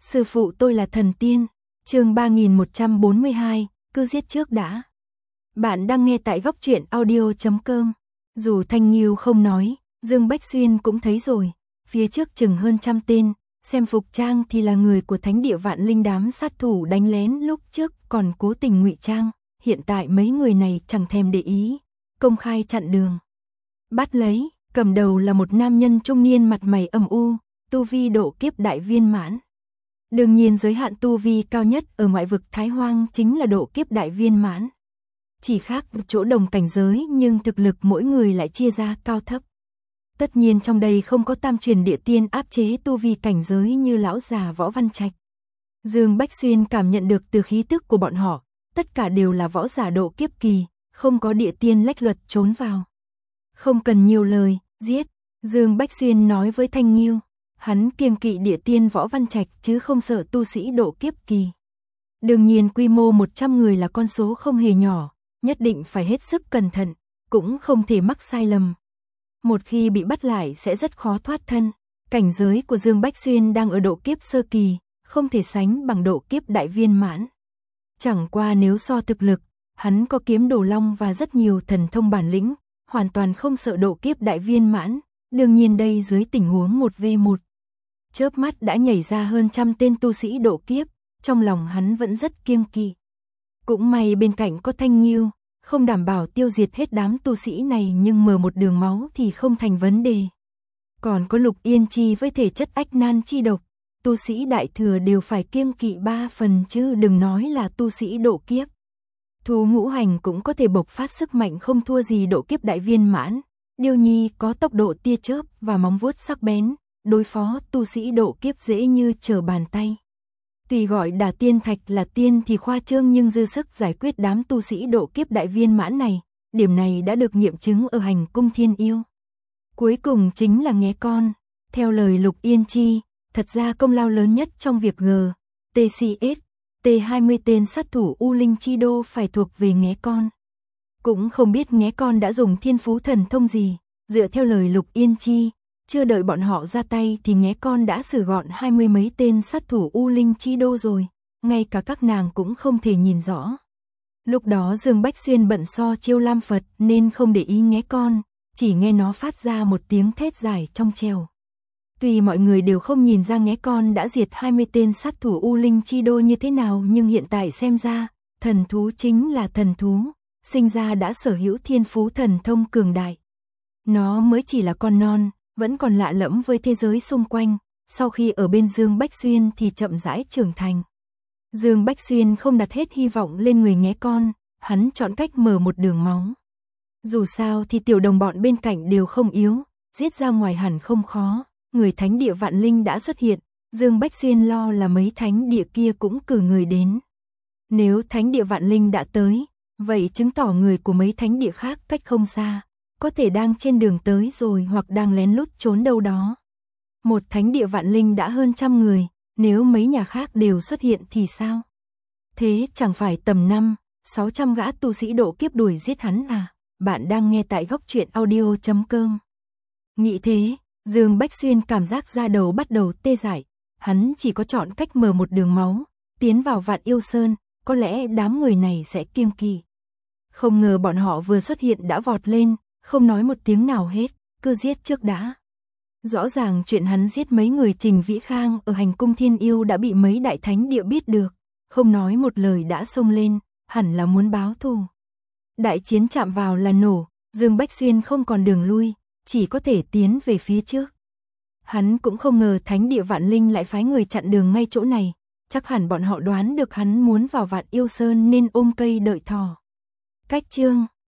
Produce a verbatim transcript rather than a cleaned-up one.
Sư phụ tôi là thần tiên. Chương ba nghìn một trăm bốn mươi hai, cứ giết trước đã. Bạn đang nghe tại góc truyện audio chấm com. Dù Thanh Nghiêu không nói, Dương Bách Xuyên cũng thấy rồi, phía trước chừng hơn trăm tên, xem phục trang thì là người của Thánh Địa Vạn Linh, đám sát thủ đánh lén lúc trước còn cố tình ngụy trang, hiện tại mấy người này chẳng thèm để ý, công khai chặn đường. Bắt lấy, cầm đầu là một nam nhân trung niên mặt mày âm u, tu vi độ kiếp đại viên mãn. Đương nhiên giới hạn tu vi cao nhất ở ngoại vực Thái Hoang chính là độ kiếp đại viên mãn. Chỉ khác chỗ đồng cảnh giới nhưng thực lực mỗi người lại chia ra cao thấp. Tất nhiên trong đây không có tam truyền địa tiên áp chế tu vi cảnh giới như lão già Võ Văn Trạch. Dương Bách Xuyên cảm nhận được từ khí tức của bọn họ, tất cả đều là võ giả độ kiếp kỳ, không có địa tiên lách luật trốn vào. Không cần nhiều lời, giết, Dương Bách Xuyên nói với Thanh Nghiêu. Hắn kiêng kỵ địa tiên Võ Văn Trạch chứ không sợ tu sĩ độ kiếp kỳ. Đương nhiên quy mô một trăm người là con số không hề nhỏ, nhất định phải hết sức cẩn thận, cũng không thể mắc sai lầm. Một khi bị bắt lại sẽ rất khó thoát thân. Cảnh giới của Dương Bách Xuyên đang ở độ kiếp sơ kỳ, không thể sánh bằng độ kiếp đại viên mãn. Chẳng qua nếu so thực lực, hắn có kiếm đồ long và rất nhiều thần thông bản lĩnh, hoàn toàn không sợ độ kiếp đại viên mãn. Đương nhiên đây dưới tình huống một vs một. Chớp mắt đã nhảy ra hơn trăm tên tu sĩ độ kiếp, trong lòng hắn vẫn rất kiêng kỵ. Cũng may bên cạnh có Thanh Nghiêu, không đảm bảo tiêu diệt hết đám tu sĩ này nhưng mở một đường máu thì không thành vấn đề. Còn có Lục Yên Chi với thể chất ách nan chi độc, tu sĩ đại thừa đều phải kiêng kỵ ba phần chứ đừng nói là tu sĩ độ kiếp. Thú ngũ hành cũng có thể bộc phát sức mạnh không thua gì độ kiếp đại viên mãn. Điêu Nhi có tốc độ tia chớp và móng vuốt sắc bén, đối phó tu sĩ độ kiếp dễ như trở bàn tay. Tuy gọi Đả Tiên Thạch là tiên thì khoa trương nhưng dư sức giải quyết đám tu sĩ độ kiếp đại viên mãn này, điểm này đã được nghiệm chứng ở hành cung Thiên Yêu. Cuối cùng chính là nghé con. Theo lời Lục Yên Chi, thật ra công lao lớn nhất trong việc G, T C S, T hai mươi tên sát thủ U Linh Chi Đô phải thuộc về nghé con. Cũng không biết nghé con đã dùng thiên phú thần thông gì, dựa theo lời Lục Yên Chi, chưa đợi bọn họ ra tay thì nghé con đã xử gọn hai mươi mấy tên sát thủ U Linh Chi Đô rồi, ngay cả các nàng cũng không thể nhìn rõ. Lúc đó Dương Bách Xuyên bận so chiêu Lam Phật nên không để ý nghé con, chỉ nghe nó phát ra một tiếng thét dài trong trèo. Tuy mọi người đều không nhìn ra nghé con đã diệt hai mươi tên sát thủ U Linh Chi Đô như thế nào nhưng hiện tại xem ra, thần thú chính là thần thú, sinh ra đã sở hữu thiên phú thần thông cường đại. Nó mới chỉ là con non, vẫn còn lạ lẫm với thế giới xung quanh, sau khi ở bên Dương Bách Xuyên thì chậm rãi trưởng thành. Dương Bách Xuyên không đặt hết hy vọng lên người nghé con, hắn chọn cách mở một đường máu. Dù sao thì tiểu đồng bọn bên cạnh đều không yếu, giết ra ngoài hẳn không khó, người Thánh Địa Vạn Linh đã xuất hiện, Dương Bách Xuyên lo là mấy thánh địa kia cũng cử người đến. Nếu Thánh Địa Vạn Linh đã tới, vậy chứng tỏ người của mấy thánh địa khác cách không xa, có thể đang trên đường tới rồi hoặc đang lén lút trốn đâu đó. Một Thánh Địa Vạn Linh đã hơn trăm người, nếu mấy nhà khác đều xuất hiện thì sao? Thế chẳng phải tầm năm, sáu trăm gã tu sĩ độ kiếp đuổi giết hắn à? Bạn đang nghe tại góc truyện audio chấm com. Nghĩ thế, Dương Bách Xuyên cảm giác da đầu bắt đầu tê dại, hắn chỉ có chọn cách mở một đường máu, tiến vào Vạn Yêu Sơn, có lẽ đám người này sẽ kiêng kỵ. Không ngờ bọn họ vừa xuất hiện đã vọt lên, không nói một tiếng nào hết, cứ giết trước đã. Rõ ràng chuyện hắn giết mấy người Trình Vĩ Khang ở hành cung Thiên Yêu đã bị mấy đại thánh địa biết được, không nói một lời đã xông lên, hẳn là muốn báo thù. Đại chiến chạm vào là nổ, Dương Bách Xuyên không còn đường lui, chỉ có thể tiến về phía trước. Hắn cũng không ngờ Thánh Địa Vạn Linh lại phái người chặn đường ngay chỗ này, chắc hẳn bọn họ đoán được hắn muốn vào Vạn Yêu Sơn nên ôm cây đợi thỏ. Cách chương